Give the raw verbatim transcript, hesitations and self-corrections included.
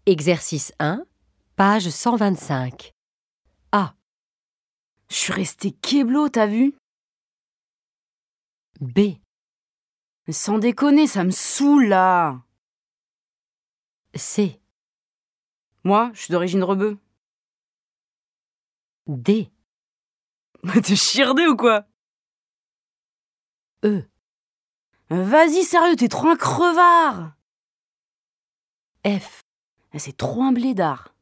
Exercice un, page cent vingt-cinq. A. Je suis restée kéblo, t'as vu? B. Mais sans déconner, ça me saoule là. C. Moi, je suis d'origine rebeu. D. T'es chirdé ou quoi? E. Vas-y, sérieux, t'es trop un crevard. F. C'est trop un blédard.